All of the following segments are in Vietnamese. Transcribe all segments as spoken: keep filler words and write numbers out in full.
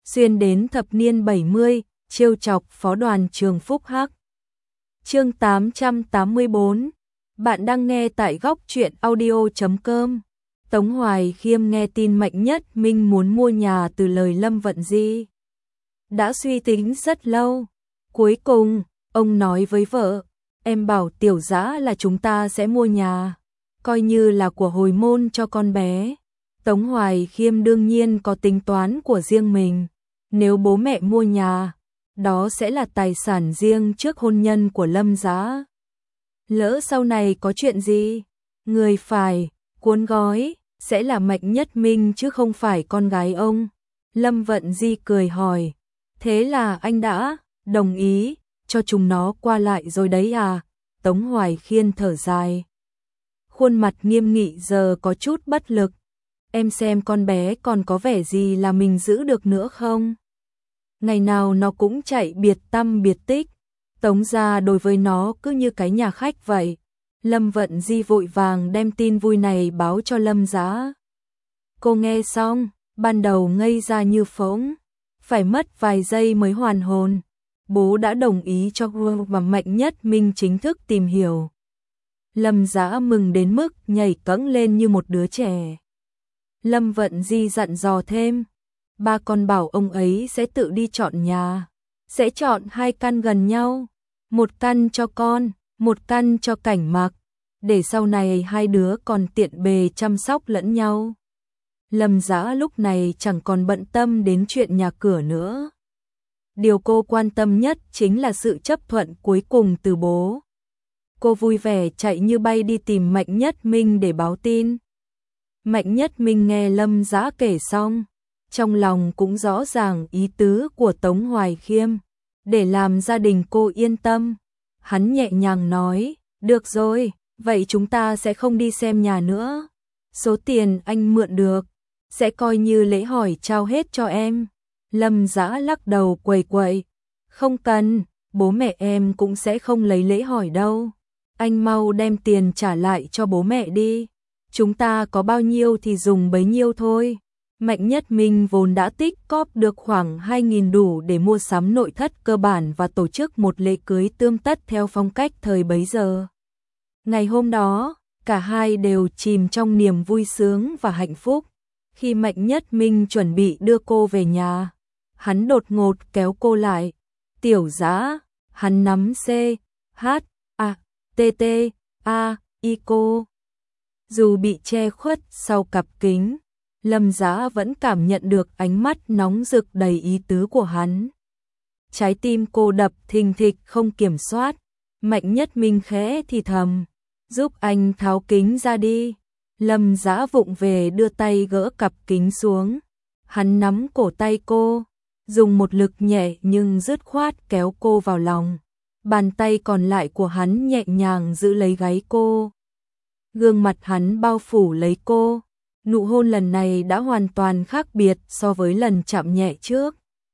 xuyên đến thập niên bảy mươi, trêu chọc phó đoàn trường Phúc Hắc. Chương tám trăm tám mươi bốn. Bạn đang nghe tại góc truyện audio chấm com. Tống Hoài Khiêm nghe tin Mạnh Nhất Minh muốn mua nhà từ lời Lâm Vận Di. Đã suy tính rất lâu. Cuối cùng, ông nói với vợ, em bảo Tiểu Dã là chúng ta sẽ mua nhà, coi như là của hồi môn cho con bé. Tống Hoài Khiêm đương nhiên có tính toán của riêng mình. Nếu bố mẹ mua nhà, đó sẽ là tài sản riêng trước hôn nhân của Lâm Dã. Lỡ sau này có chuyện gì, người phải cuốn gói sẽ là Mạnh Nhất Minh chứ không phải con gái ông. Lâm Vận Di cười hỏi, thế là anh đã đồng ý cho chúng nó qua lại rồi đấy à? Tống Hoài Khiêm thở dài, khuôn mặt nghiêm nghị giờ có chút bất lực. Em xem con bé còn có vẻ gì là mình giữ được nữa không? Ngày nào nó cũng chạy biệt tăm biệt tích. Tống gia đối với nó cứ như cái nhà khách vậy. Lâm Vận Di vội vàng đem tin vui này báo cho Lâm Dã. Cô nghe xong, ban đầu ngây ra như phỗng, phải mất vài giây mới hoàn hồn. Bố đã đồng ý cho cô và Mạnh Nhất Minh chính thức tìm hiểu. Lâm Dã mừng đến mức nhảy cẫng lên như một đứa trẻ. Lâm Vận Di dặn dò thêm, ba con bảo ông ấy sẽ tự đi chọn nhà, sẽ chọn hai căn gần nhau, một căn cho con, một căn cho Cảnh Mặc, để sau này hai đứa còn tiện bề chăm sóc lẫn nhau. Lâm Dã lúc này chẳng còn bận tâm đến chuyện nhà cửa nữa. Điều cô quan tâm nhất chính là sự chấp thuận cuối cùng từ bố. Cô vui vẻ chạy như bay đi tìm Mạnh Nhất Minh để báo tin. Mạnh Nhất Minh nghe Lâm Dã kể xong, trong lòng cũng rõ ràng ý tứ của Tống Hoài Khiêm, để làm gia đình cô yên tâm. Hắn nhẹ nhàng nói, được rồi, vậy chúng ta sẽ không đi xem nhà nữa. Số tiền anh mượn được, sẽ coi như lễ hỏi trao hết cho em. Lâm Dã lắc đầu quầy quậy, không cần, bố mẹ em cũng sẽ không lấy lễ hỏi đâu. Anh mau đem tiền trả lại cho bố mẹ đi. Chúng ta có bao nhiêu thì dùng bấy nhiêu thôi. Mạnh Nhất Minh vốn đã tích cóp được khoảng hai nghìn đủ để mua sắm nội thất cơ bản và tổ chức một lễ cưới tươm tất theo phong cách thời bấy giờ. Ngày hôm đó, cả hai đều chìm trong niềm vui sướng và hạnh phúc. Khi Mạnh Nhất Minh chuẩn bị đưa cô về nhà, hắn đột ngột kéo cô lại. Tiểu Dã, hắn nắm C, H, A, T, T, A, I cô. Dù bị che khuất sau cặp kính, Lâm Dã vẫn cảm nhận được ánh mắt nóng rực đầy ý tứ của hắn. Trái tim cô đập thình thịch không kiểm soát. Mạnh Nhất Minh khẽ thì thầm, giúp anh tháo kính ra đi. Lâm Dã vụng về đưa tay gỡ cặp kính xuống. Hắn nắm cổ tay cô, dùng một lực nhẹ nhưng dứt khoát kéo cô vào lòng. Bàn tay còn lại của hắn nhẹ nhàng giữ lấy gáy cô. Gương mặt hắn bao phủ lấy cô. Nụ hôn lần này đã hoàn toàn khác biệt so với lần chạm nhẹ trước.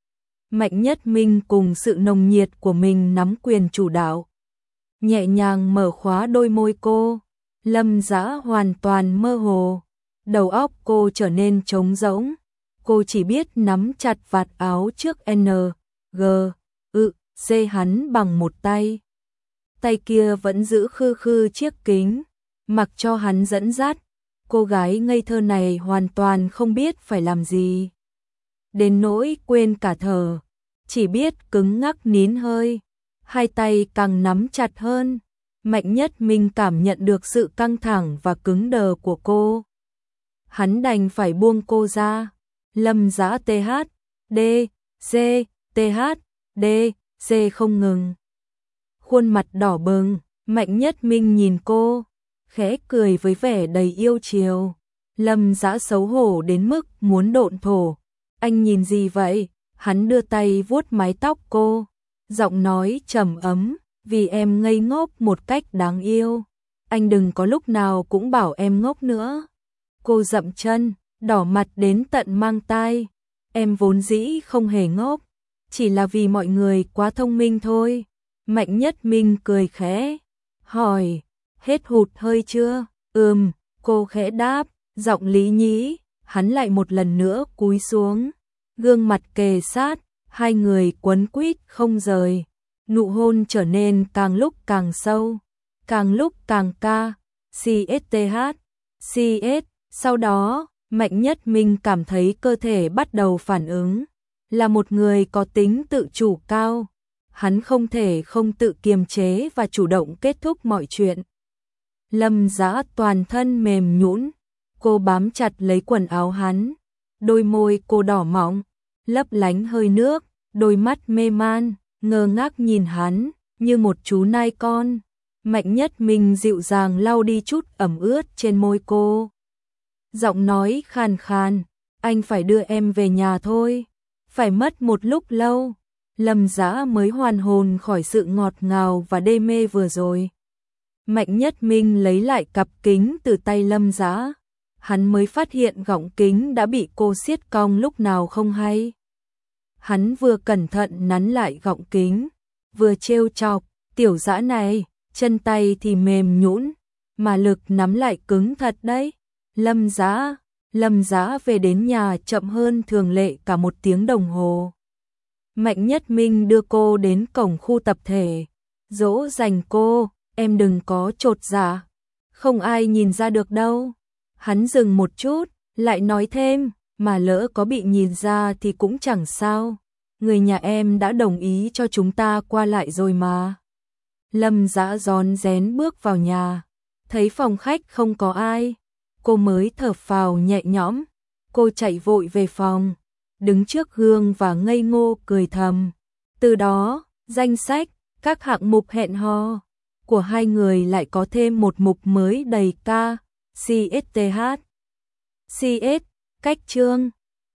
Mạnh Nhất Minh cùng sự nồng nhiệt của mình nắm quyền chủ đạo, nhẹ nhàng mở khóa đôi môi cô. Lâm Dã hoàn toàn mơ hồ, đầu óc cô trở nên trống rỗng. Cô chỉ biết nắm chặt vạt áo trước N, G, ự, C hắn bằng một tay. Tay kia vẫn giữ khư khư chiếc kính, mặc cho hắn dẫn dắt. Cô gái ngây thơ này hoàn toàn không biết phải làm gì, đến nỗi quên cả thở, chỉ biết cứng ngắc nín hơi. Hai tay càng nắm chặt hơn. Mạnh Nhất Minh cảm nhận được sự căng thẳng và cứng đờ của cô. Hắn đành phải buông cô ra. Lâm Dã T H, D, C, T H, D, C không ngừng. Khuôn mặt đỏ bừng, Mạnh Nhất Minh nhìn cô, khẽ cười với vẻ đầy yêu chiều. Lâm Dã xấu hổ đến mức muốn độn thổ. Anh nhìn gì vậy? Hắn đưa tay vuốt mái tóc cô, giọng nói trầm ấm, vì em ngây ngốc một cách đáng yêu. Anh đừng có lúc nào cũng bảo em ngốc nữa. Cô dậm chân, đỏ mặt đến tận mang tai. Em vốn dĩ không hề ngốc, chỉ là vì mọi người quá thông minh thôi. Mạnh Nhất Minh cười khẽ, hỏi, hết hụt hơi chưa? Ừm, cô khẽ đáp, giọng lý nhí. Hắn lại một lần nữa cúi xuống, gương mặt kề sát, hai người quấn quýt không rời. Nụ hôn trở nên càng lúc càng sâu, càng lúc càng ca, xê ét tê hát, xê ét. Sau đó, Mạnh Nhất Minh cảm thấy cơ thể bắt đầu phản ứng. Là một người có tính tự chủ cao, hắn không thể không tự kiềm chế và chủ động kết thúc mọi chuyện. Lâm Dã toàn thân mềm nhũn, cô bám chặt lấy quần áo hắn, đôi môi cô đỏ mọng, lấp lánh hơi nước, đôi mắt mê man, ngơ ngác nhìn hắn, như một chú nai con. Mạnh Nhất Minh dịu dàng lau đi chút ẩm ướt trên môi cô. Giọng nói khàn khàn, anh phải đưa em về nhà thôi. Phải mất một lúc lâu, Lâm Dã mới hoàn hồn khỏi sự ngọt ngào và đê mê vừa rồi. Mạnh Nhất Minh lấy lại cặp kính từ tay Lâm Dã, hắn mới phát hiện gọng kính đã bị cô siết cong lúc nào không hay. Hắn vừa cẩn thận nắn lại gọng kính, vừa trêu chọc, tiểu Dã này, chân tay thì mềm nhũn, mà lực nắm lại cứng thật đấy. Lâm Dã, Lâm Dã về đến nhà chậm hơn thường lệ cả một tiếng đồng hồ. Mạnh Nhất Minh đưa cô đến cổng khu tập thể, dỗ dành cô, em đừng có chột dạ, không ai nhìn ra được đâu. Hắn dừng một chút, lại nói thêm, mà lỡ có bị nhìn ra thì cũng chẳng sao, người nhà em đã đồng ý cho chúng ta qua lại rồi mà. Lâm Dã rón rén bước vào nhà, thấy phòng khách không có ai, cô mới thở phào nhẹ nhõm. Cô chạy vội về phòng, đứng trước gương và ngây ngô cười thầm. Từ đó, danh sách các hạng mục hẹn hò của hai người lại có thêm một mục mới đầy ca, xê ét tê hát. xê ét, cách chương